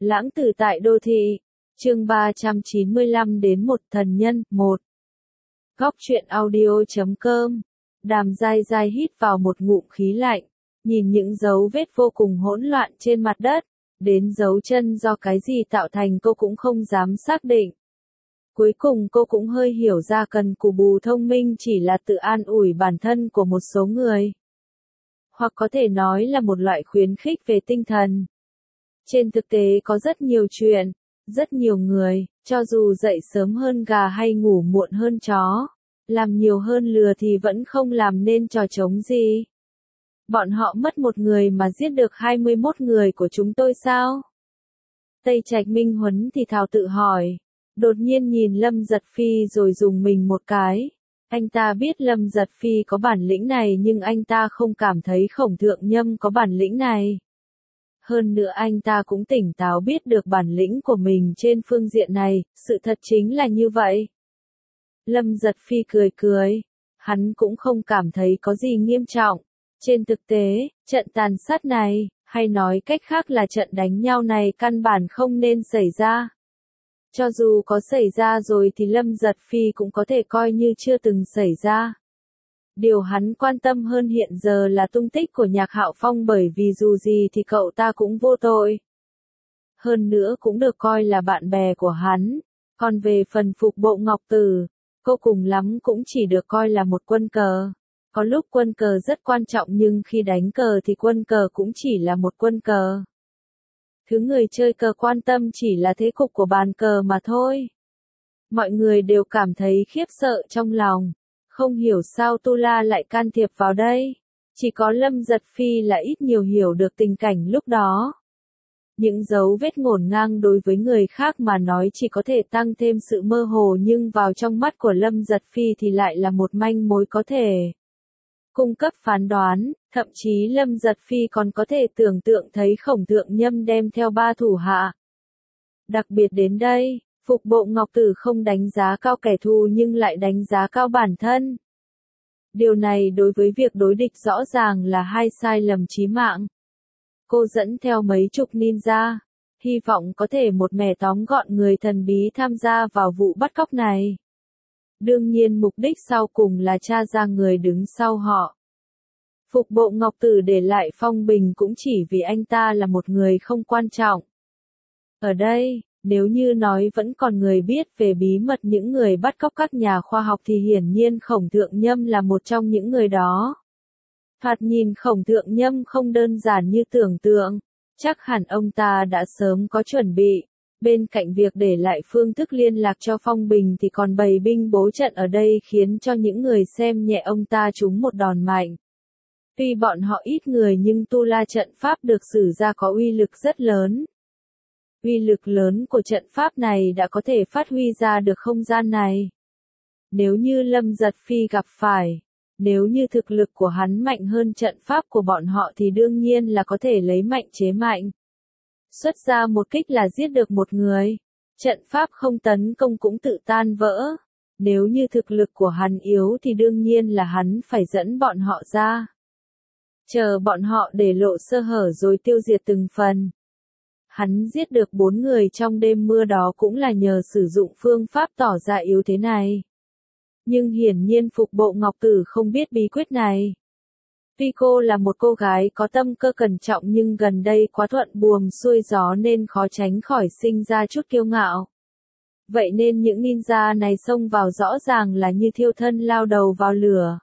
Lãng tử tại đô thị. Chương 395 đến một thần nhân, 1. Góc truyện audio.com. Đàm dai dai hít vào một ngụm khí lạnh, nhìn những dấu vết vô cùng hỗn loạn trên mặt đất, đến dấu chân do cái gì tạo thành cô cũng không dám xác định. Cuối cùng cô cũng hơi hiểu ra cần cù bù thông minh chỉ là tự an ủi bản thân của một số người. Hoặc có thể nói là một loại khuyến khích về tinh thần. Trên thực tế có rất nhiều chuyện, rất nhiều người, cho dù dậy sớm hơn gà hay ngủ muộn hơn chó, làm nhiều hơn lừa thì vẫn không làm nên trò trống gì. Bọn họ mất một người mà giết được 21 người của chúng tôi sao? Tây Trạch Minh Huấn thì thào tự hỏi, đột nhiên nhìn Lâm Giật Phi rồi dùng mình một cái. Anh ta biết Lâm Giật Phi có bản lĩnh này nhưng anh ta không cảm thấy Khổng Thượng Nhâm có bản lĩnh này. Hơn nữa anh ta cũng tỉnh táo biết được bản lĩnh của mình trên phương diện này, sự thật chính là như vậy. Lâm Giật Phi cười cười, hắn cũng không cảm thấy có gì nghiêm trọng. Trên thực tế, trận tàn sát này, hay nói cách khác là trận đánh nhau này căn bản không nên xảy ra. Cho dù có xảy ra rồi thì Lâm Giật Phi cũng có thể coi như chưa từng xảy ra. Điều hắn quan tâm hơn hiện giờ là tung tích của Nhạc Hạo Phong bởi vì dù gì thì cậu ta cũng vô tội. Hơn nữa cũng được coi là bạn bè của hắn. Còn về phần Phục Bộ Ngọc Tử, cô cùng lắm cũng chỉ được coi là một quân cờ. Có lúc quân cờ rất quan trọng nhưng khi đánh cờ thì quân cờ cũng chỉ là một quân cờ. Thứ người chơi cờ quan tâm chỉ là thế cục của bàn cờ mà thôi. Mọi người đều cảm thấy khiếp sợ trong lòng. Không hiểu sao Tu La lại can thiệp vào đây. Chỉ có Lâm Giật Phi là ít nhiều hiểu được tình cảnh lúc đó. Những dấu vết ngổn ngang đối với người khác mà nói chỉ có thể tăng thêm sự mơ hồ nhưng vào trong mắt của Lâm Giật Phi thì lại là một manh mối có thể cung cấp phán đoán, thậm chí Lâm Giật Phi còn có thể tưởng tượng thấy Khổng Thượng Nhâm đem theo 3 thủ hạ. Đặc biệt đến đây, Phục Bộ Ngọc Tử không đánh giá cao kẻ thù nhưng lại đánh giá cao bản thân. Điều này đối với việc đối địch rõ ràng là hai sai lầm chí mạng. Cô dẫn theo mấy chục ninja, hy vọng có thể một mẻ tóm gọn người thần bí tham gia vào vụ bắt cóc này. Đương nhiên mục đích sau cùng là tra ra người đứng sau họ. Phục Bộ Ngọc Tử để lại Phong Bình cũng chỉ vì anh ta là một người không quan trọng. Ở đây, nếu như nói vẫn còn người biết về bí mật những người bắt cóc các nhà khoa học thì hiển nhiên Khổng Thượng Nhâm là một trong những người đó. Thoạt nhìn Khổng Thượng Nhâm không đơn giản như tưởng tượng, chắc hẳn ông ta đã sớm có chuẩn bị. Bên cạnh việc để lại phương thức liên lạc cho Phong Bình thì còn bày binh bố trận ở đây khiến cho những người xem nhẹ ông ta trúng một đòn mạnh. Tuy bọn họ ít người nhưng Tu La trận pháp được sử ra có uy lực rất lớn. Uy lực lớn của trận pháp này đã có thể phát huy ra được không gian này. Nếu như Lâm Giật Phi gặp phải, nếu như thực lực của hắn mạnh hơn trận pháp của bọn họ thì đương nhiên là có thể lấy mạnh chế mạnh. Xuất ra một kích là giết được một người. Trận pháp không tấn công cũng tự tan vỡ. Nếu như thực lực của hắn yếu thì đương nhiên là hắn phải dẫn bọn họ ra. Chờ bọn họ để lộ sơ hở rồi tiêu diệt từng phần. Hắn giết được 4 người trong đêm mưa đó cũng là nhờ sử dụng phương pháp tỏ ra yếu thế này. Nhưng hiển nhiên Phục Bộ Ngọc Tử không biết bí quyết này. Tuy cô là một cô gái có tâm cơ cẩn trọng nhưng gần đây quá thuận buồm xuôi gió nên khó tránh khỏi sinh ra chút kiêu ngạo. Vậy nên những ninja này xông vào rõ ràng là như thiêu thân lao đầu vào lửa.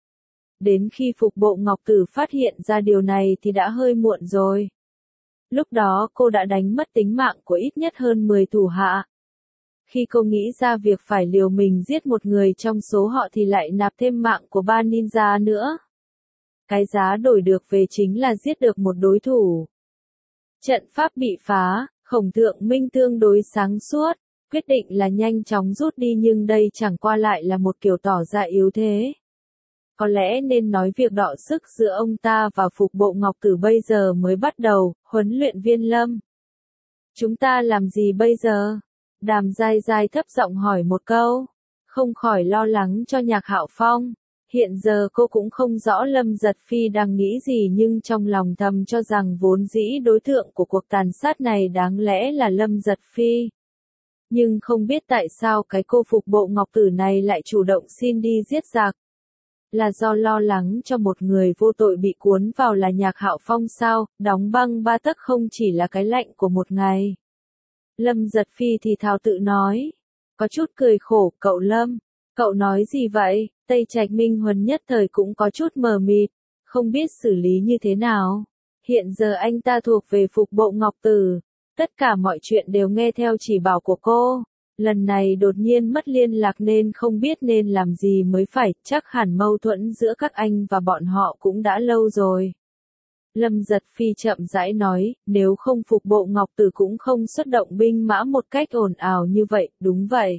Đến khi Phục Bộ Ngọc Tử phát hiện ra điều này thì đã hơi muộn rồi. Lúc đó cô đã đánh mất tính mạng của ít nhất hơn 10 thủ hạ. Khi cô nghĩ ra việc phải liều mình giết một người trong số họ thì lại nạp thêm mạng của 3 ninja nữa. Cái giá đổi được về chính là giết được một đối thủ. Trận pháp bị phá, Khổng Thượng Minh tương đối sáng suốt, quyết định là nhanh chóng rút đi nhưng đây chẳng qua lại là một kiểu tỏ ra yếu thế. Có lẽ nên nói việc đọ sức giữa ông ta và Phục Bộ Ngọc Tử bây giờ mới bắt đầu, huấn luyện viên Lâm. Chúng ta làm gì bây giờ? Đàm dai dai thấp giọng hỏi một câu, không khỏi lo lắng cho Nhạc Hạo Phong. Hiện giờ cô cũng không rõ Lâm Giật Phi đang nghĩ gì nhưng trong lòng thầm cho rằng vốn dĩ đối tượng của cuộc tàn sát này đáng lẽ là Lâm Giật Phi. Nhưng không biết tại sao cái cô phục bộ ngọc tử này lại chủ động xin đi giết giặc. Là do lo lắng cho một người vô tội bị cuốn vào là Nhạc Hạo Phong sao, đóng băng 3 tấc không chỉ là cái lạnh của một ngày. Lâm Giật Phi thì thào tự nói. Có chút cười khổ, cậu Lâm, cậu nói gì vậy? Tây Trạch Minh Huấn nhất thời cũng có chút mờ mịt, không biết xử lý như thế nào. Hiện giờ anh ta thuộc về phục bộ ngọc tử, tất cả mọi chuyện đều nghe theo chỉ bảo của cô. Lần này đột nhiên mất liên lạc nên không biết nên làm gì mới phải, chắc hẳn mâu thuẫn giữa các anh và bọn họ cũng đã lâu rồi. Lâm Giật Phi chậm rãi nói, nếu không phục bộ ngọc tử cũng không xuất động binh mã một cách ồn ào như vậy, đúng vậy.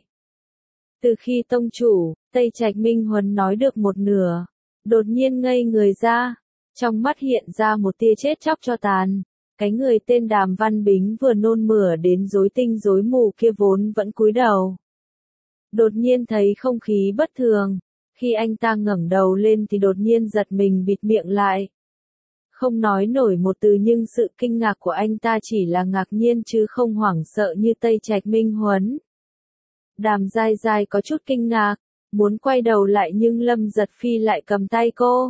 Từ khi tông chủ, Tây Trạch Minh Huấn nói được một nửa, đột nhiên ngây người ra, trong mắt hiện ra một tia chết chóc cho tàn. Cái người tên Đàm Văn Bính vừa nôn mửa đến rối tinh rối mù kia vốn vẫn cúi đầu. Đột nhiên thấy không khí bất thường, khi anh ta ngẩng đầu lên thì đột nhiên giật mình bịt miệng lại. Không nói nổi một từ nhưng sự kinh ngạc của anh ta chỉ là ngạc nhiên chứ không hoảng sợ như Tây Trạch Minh Huấn. Đàm Giai Giai có chút kinh ngạc, muốn quay đầu lại nhưng Lâm Giật Phi lại cầm tay cô.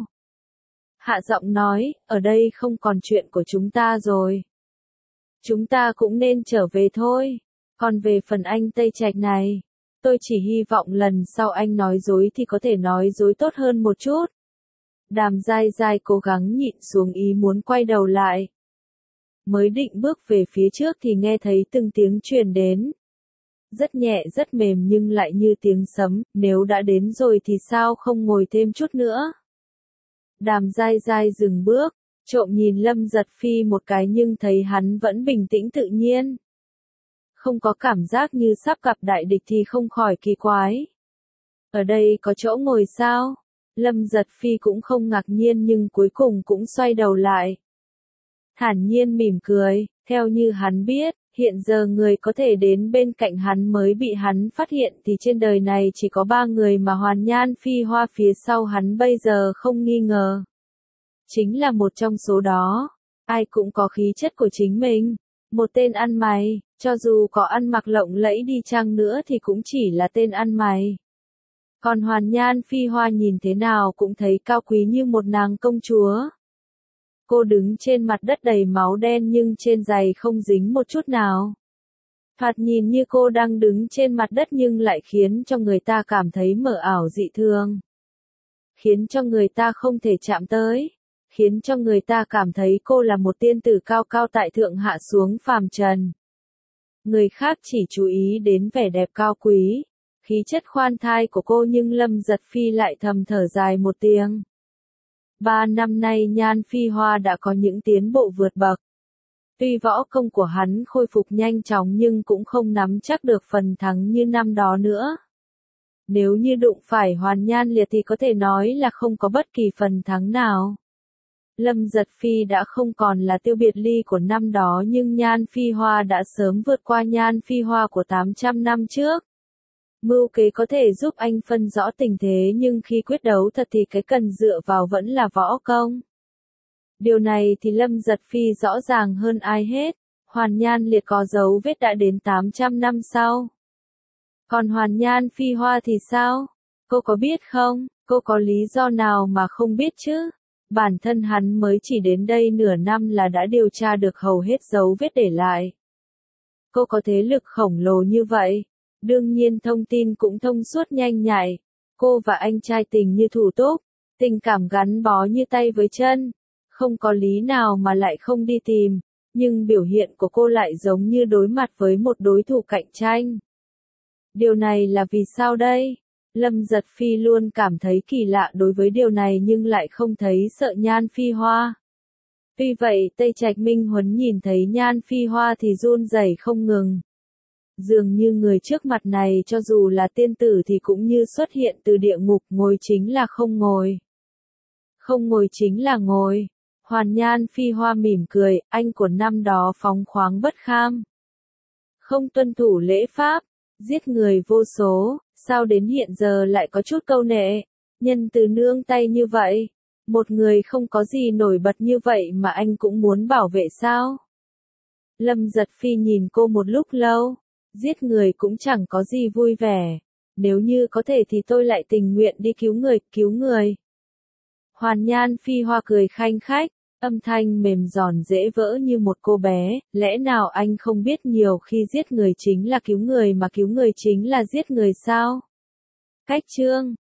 Hạ giọng nói, ở đây không còn chuyện của chúng ta rồi. Chúng ta cũng nên trở về thôi. Còn về phần anh Tây Trạch này, tôi chỉ hy vọng lần sau anh nói dối thì có thể nói dối tốt hơn một chút. Đàm Giai Giai cố gắng nhịn xuống ý muốn quay đầu lại. Mới định bước về phía trước thì nghe thấy từng tiếng truyền đến. Rất nhẹ rất mềm nhưng lại như tiếng sấm, nếu đã đến rồi thì sao không ngồi thêm chút nữa. Đàm Giai Giai dừng bước, trộm nhìn Lâm Giật Phi một cái nhưng thấy hắn vẫn bình tĩnh tự nhiên. Không có cảm giác như sắp gặp đại địch thì không khỏi kỳ quái. Ở đây có chỗ ngồi sao? Lâm Giật Phi cũng không ngạc nhiên nhưng cuối cùng cũng xoay đầu lại. Thản nhiên mỉm cười, theo như hắn biết, hiện giờ người có thể đến bên cạnh hắn mới bị hắn phát hiện thì trên đời này chỉ có 3 người mà Hoàn Nhan Phi Hoa phía sau hắn bây giờ không nghi ngờ. Chính là một trong số đó, ai cũng có khí chất của chính mình, một tên ăn mày, cho dù có ăn mặc lộng lẫy đi chăng nữa thì cũng chỉ là tên ăn mày. Còn Hoàn Nhan Phi Hoa nhìn thế nào cũng thấy cao quý như một nàng công chúa. Cô đứng trên mặt đất đầy máu đen nhưng trên giày không dính một chút nào. Thoạt nhìn như cô đang đứng trên mặt đất nhưng lại khiến cho người ta cảm thấy mờ ảo dị thường. Khiến cho người ta không thể chạm tới. Khiến cho người ta cảm thấy cô là một tiên tử cao cao tại thượng hạ xuống phàm trần. Người khác chỉ chú ý đến vẻ đẹp cao quý, khí chất khoan thai của cô nhưng Lâm Giật Phi lại thầm thở dài một tiếng. 3 năm nay Nhan Phi Hoa đã có những tiến bộ vượt bậc. Tuy võ công của hắn khôi phục nhanh chóng nhưng cũng không nắm chắc được phần thắng như năm đó nữa. Nếu như đụng phải Hoàn Nhan Liệt thì có thể nói là không có bất kỳ phần thắng nào. Lâm Giật Phi đã không còn là Tiêu Biệt Ly của năm đó nhưng Nhan Phi Hoa đã sớm vượt qua Nhan Phi Hoa của 800 năm trước. Mưu kế có thể giúp anh phân rõ tình thế nhưng khi quyết đấu thật thì cái cần dựa vào vẫn là võ công. Điều này thì Lâm Giật Phi rõ ràng hơn ai hết. Hoàn Nhan Liệt có dấu vết đã đến 800 năm sau. Còn Hoàn Nhan Phi Hoa thì sao? Cô có biết không? Cô có lý do nào mà không biết chứ? Bản thân hắn mới chỉ đến đây nửa năm là đã điều tra được hầu hết dấu vết để lại. Cô có thế lực khổng lồ như vậy. Đương nhiên thông tin cũng thông suốt nhanh nhạy. Cô và anh trai tình như thủ túc. Tình cảm gắn bó như tay với chân. Không có lý nào mà lại không đi tìm. Nhưng biểu hiện của cô lại giống như đối mặt với một đối thủ cạnh tranh. Điều này là vì sao đây? Lâm Giật Phi luôn cảm thấy kỳ lạ đối với điều này nhưng lại không thấy sợ Nhan Phi Hoa. Tuy vậy Tây Trạch Minh Huấn nhìn thấy Nhan Phi Hoa thì run rẩy không ngừng. Dường như người trước mặt này cho dù là tiên tử thì cũng như xuất hiện từ địa ngục, ngồi chính là không ngồi. Không ngồi chính là ngồi. Hoàn Nhan Phi Hoa mỉm cười, anh của năm đó phóng khoáng bất kham. Không tuân thủ lễ pháp, giết người vô số, sao đến hiện giờ lại có chút câu nệ. Nhân từ nương tay như vậy. Một người không có gì nổi bật như vậy mà anh cũng muốn bảo vệ sao? Lâm Giật Phi nhìn cô một lúc lâu. Giết người cũng chẳng có gì vui vẻ. Nếu như có thể thì tôi lại tình nguyện đi cứu người, cứu người. Hoàn Nhan Phi Hoa cười khanh khách, âm thanh mềm giòn dễ vỡ như một cô bé, lẽ nào anh không biết nhiều khi giết người chính là cứu người mà cứu người chính là giết người sao? Cách chương